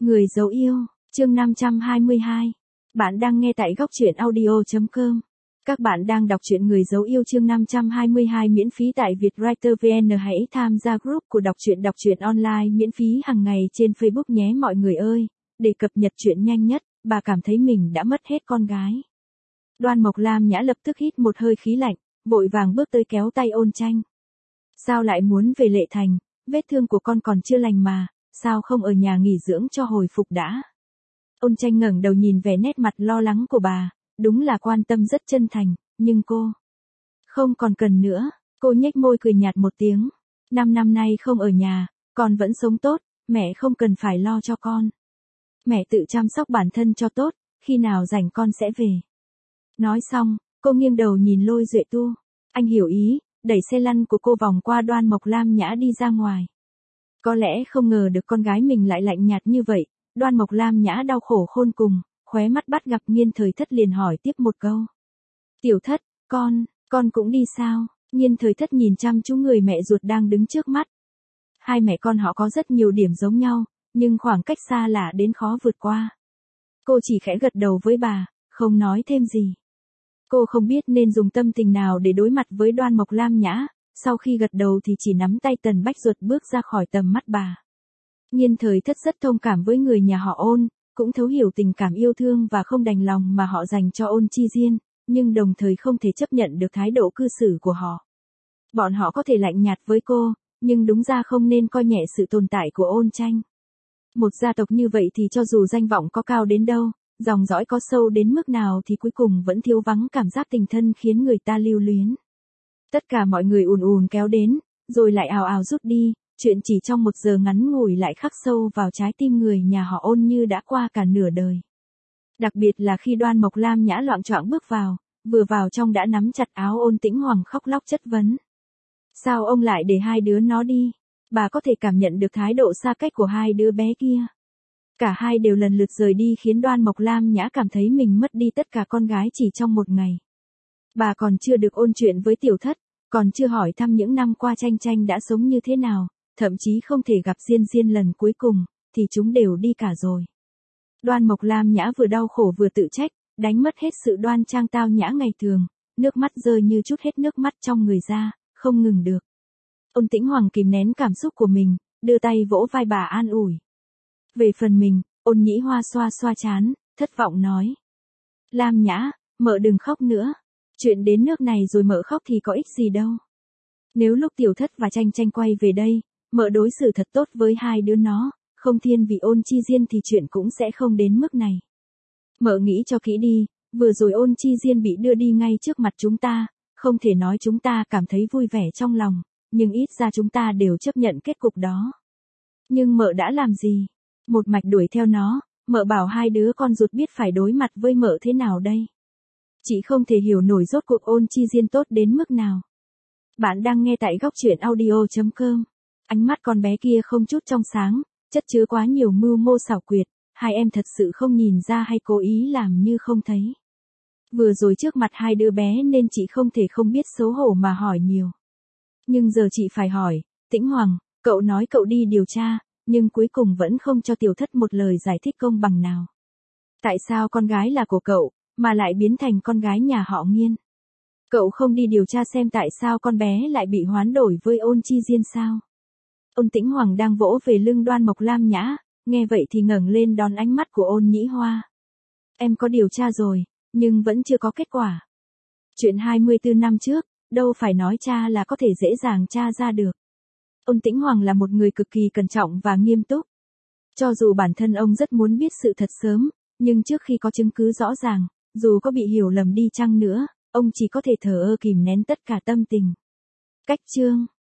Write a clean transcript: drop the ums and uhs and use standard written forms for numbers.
Người dấu yêu, chương 522. Bạn đang nghe tại góc truyện audio.com. Các bạn đang đọc truyện Người dấu yêu chương 522 miễn phí tại Vietwriter VN. Hãy tham gia group của đọc truyện online miễn phí hàng ngày trên Facebook nhé mọi người ơi. Để cập nhật chuyện nhanh nhất, bà cảm thấy mình đã mất hết con gái. Đoan Mộc Lam Nhã lập tức hít một hơi khí lạnh, vội vàng bước tới kéo tay Ôn Tranh. Sao lại muốn về Lệ Thành, vết thương của con còn chưa lành mà, sao không ở nhà nghỉ dưỡng cho hồi phục đã. Ôn Tranh ngẩng đầu nhìn vẻ nét mặt lo lắng của bà, đúng là quan tâm rất chân thành, nhưng cô không còn cần nữa. Cô nhếch môi cười nhạt một tiếng. 5 năm nay không ở nhà, con vẫn sống tốt, mẹ không cần phải lo cho con. Mẹ tự chăm sóc bản thân cho tốt, khi nào rảnh con sẽ về. Nói xong, cô nghiêng đầu nhìn Lôi Duệ Tu. Anh hiểu ý, đẩy xe lăn của cô vòng qua Đoan Mộc Lam Nhã đi ra ngoài. Có lẽ không ngờ được con gái mình lại lạnh nhạt như vậy, Đoan Mộc Lam Nhã đau khổ khôn cùng, khóe mắt bắt gặp Nhiên Thời Thất liền hỏi tiếp một câu. Tiểu Thất, con cũng đi sao? Nhiên Thời Thất nhìn chăm chú người mẹ ruột đang đứng trước mắt. Hai mẹ con họ có rất nhiều điểm giống nhau, nhưng khoảng cách xa lạ đến khó vượt qua. Cô chỉ khẽ gật đầu với bà, không nói thêm gì. Cô không biết nên dùng tâm tình nào để đối mặt với Đoan Mộc Lam Nhã, sau khi gật đầu thì chỉ nắm tay Tần Bách Duật bước ra khỏi tầm mắt bà. Nhiên Thời Thất rất thông cảm với người nhà họ Ôn, cũng thấu hiểu tình cảm yêu thương và không đành lòng mà họ dành cho Ôn Chi Diên, nhưng đồng thời không thể chấp nhận được thái độ cư xử của họ. Bọn họ có thể lạnh nhạt với cô, nhưng đúng ra không nên coi nhẹ sự tồn tại của Ôn Tranh. Một gia tộc như vậy thì cho dù danh vọng có cao đến đâu, dòng dõi có sâu đến mức nào thì cuối cùng vẫn thiếu vắng cảm giác tình thân khiến người ta lưu luyến. Tất cả mọi người ùn ùn kéo đến, rồi lại ào ào rút đi, chuyện chỉ trong 1 giờ ngắn ngủi lại khắc sâu vào trái tim người nhà họ Ôn như đã qua cả nửa đời. Đặc biệt là khi Đoan Mộc Lam Nhã loạng choạng bước vào, vừa vào trong đã nắm chặt áo Ôn Tĩnh Hoàng khóc lóc chất vấn. Sao ông lại để hai đứa nó đi? Bà có thể cảm nhận được thái độ xa cách của hai đứa bé kia. Cả hai đều lần lượt rời đi khiến Đoan Mộc Lam Nhã cảm thấy mình mất đi tất cả con gái chỉ trong 1 ngày. Bà còn chưa được ôn chuyện với Tiểu Thất, còn chưa hỏi thăm những năm qua Tranh Tranh đã sống như thế nào, thậm chí không thể gặp Diên Diên lần cuối cùng, thì chúng đều đi cả rồi. Đoan Mộc Lam Nhã vừa đau khổ vừa tự trách, đánh mất hết sự đoan trang tao nhã ngày thường, nước mắt rơi như chút hết nước mắt trong người ra, không ngừng được. Ôn Tĩnh Hoàng kìm nén cảm xúc của mình, đưa tay vỗ vai bà an ủi. Về phần mình, Ôn Nhĩ Hoa xoa xoa trán, thất vọng nói. Lam Nhã, mợ đừng khóc nữa. Chuyện đến nước này rồi mợ khóc thì có ích gì đâu. Nếu lúc Tiểu Thất và Tranh Tranh quay về đây, mợ đối xử thật tốt với hai đứa nó, không thiên vị Ôn Chi Diên thì chuyện cũng sẽ không đến mức này. Mợ nghĩ cho kỹ đi, vừa rồi Ôn Chi Diên bị đưa đi ngay trước mặt chúng ta, không thể nói chúng ta cảm thấy vui vẻ trong lòng, nhưng ít ra chúng ta đều chấp nhận kết cục đó. Nhưng mợ đã làm gì? Một mạch đuổi theo nó, mợ bảo hai đứa con ruột biết phải đối mặt với mợ thế nào đây? Chị không thể hiểu nổi rốt cuộc Ôn Chi Diên tốt đến mức nào. Bạn đang nghe tại góc truyện audio.com. Ánh mắt con bé kia không chút trong sáng, chất chứa quá nhiều mưu mô xảo quyệt, hai em thật sự không nhìn ra hay cố ý làm như không thấy. Vừa rồi trước mặt hai đứa bé nên chị không thể không biết xấu hổ mà hỏi nhiều. Nhưng giờ chị phải hỏi, Tĩnh Hoàng, cậu nói cậu đi điều tra, nhưng cuối cùng vẫn không cho Tiểu Thất một lời giải thích công bằng nào. Tại sao con gái là của cậu, mà lại biến thành con gái nhà họ Nghiên? Cậu không đi điều tra xem tại sao con bé lại bị hoán đổi với Ôn Chi Diên sao? Ôn Tĩnh Hoàng đang vỗ về lưng Đoan Mộc Lam Nhã, nghe vậy thì ngẩng lên đón ánh mắt của Ôn Nhĩ Hoa. Em có điều tra rồi, nhưng vẫn chưa có kết quả. Chuyện 24 năm trước, đâu phải nói tra là có thể dễ dàng tra ra được. Ôn Tĩnh Hoàng là một người cực kỳ cẩn trọng và nghiêm túc. Cho dù bản thân ông rất muốn biết sự thật sớm, nhưng trước khi có chứng cứ rõ ràng, dù có bị hiểu lầm đi chăng nữa, ông chỉ có thể thờ ơ kìm nén tất cả tâm tình. Cách chương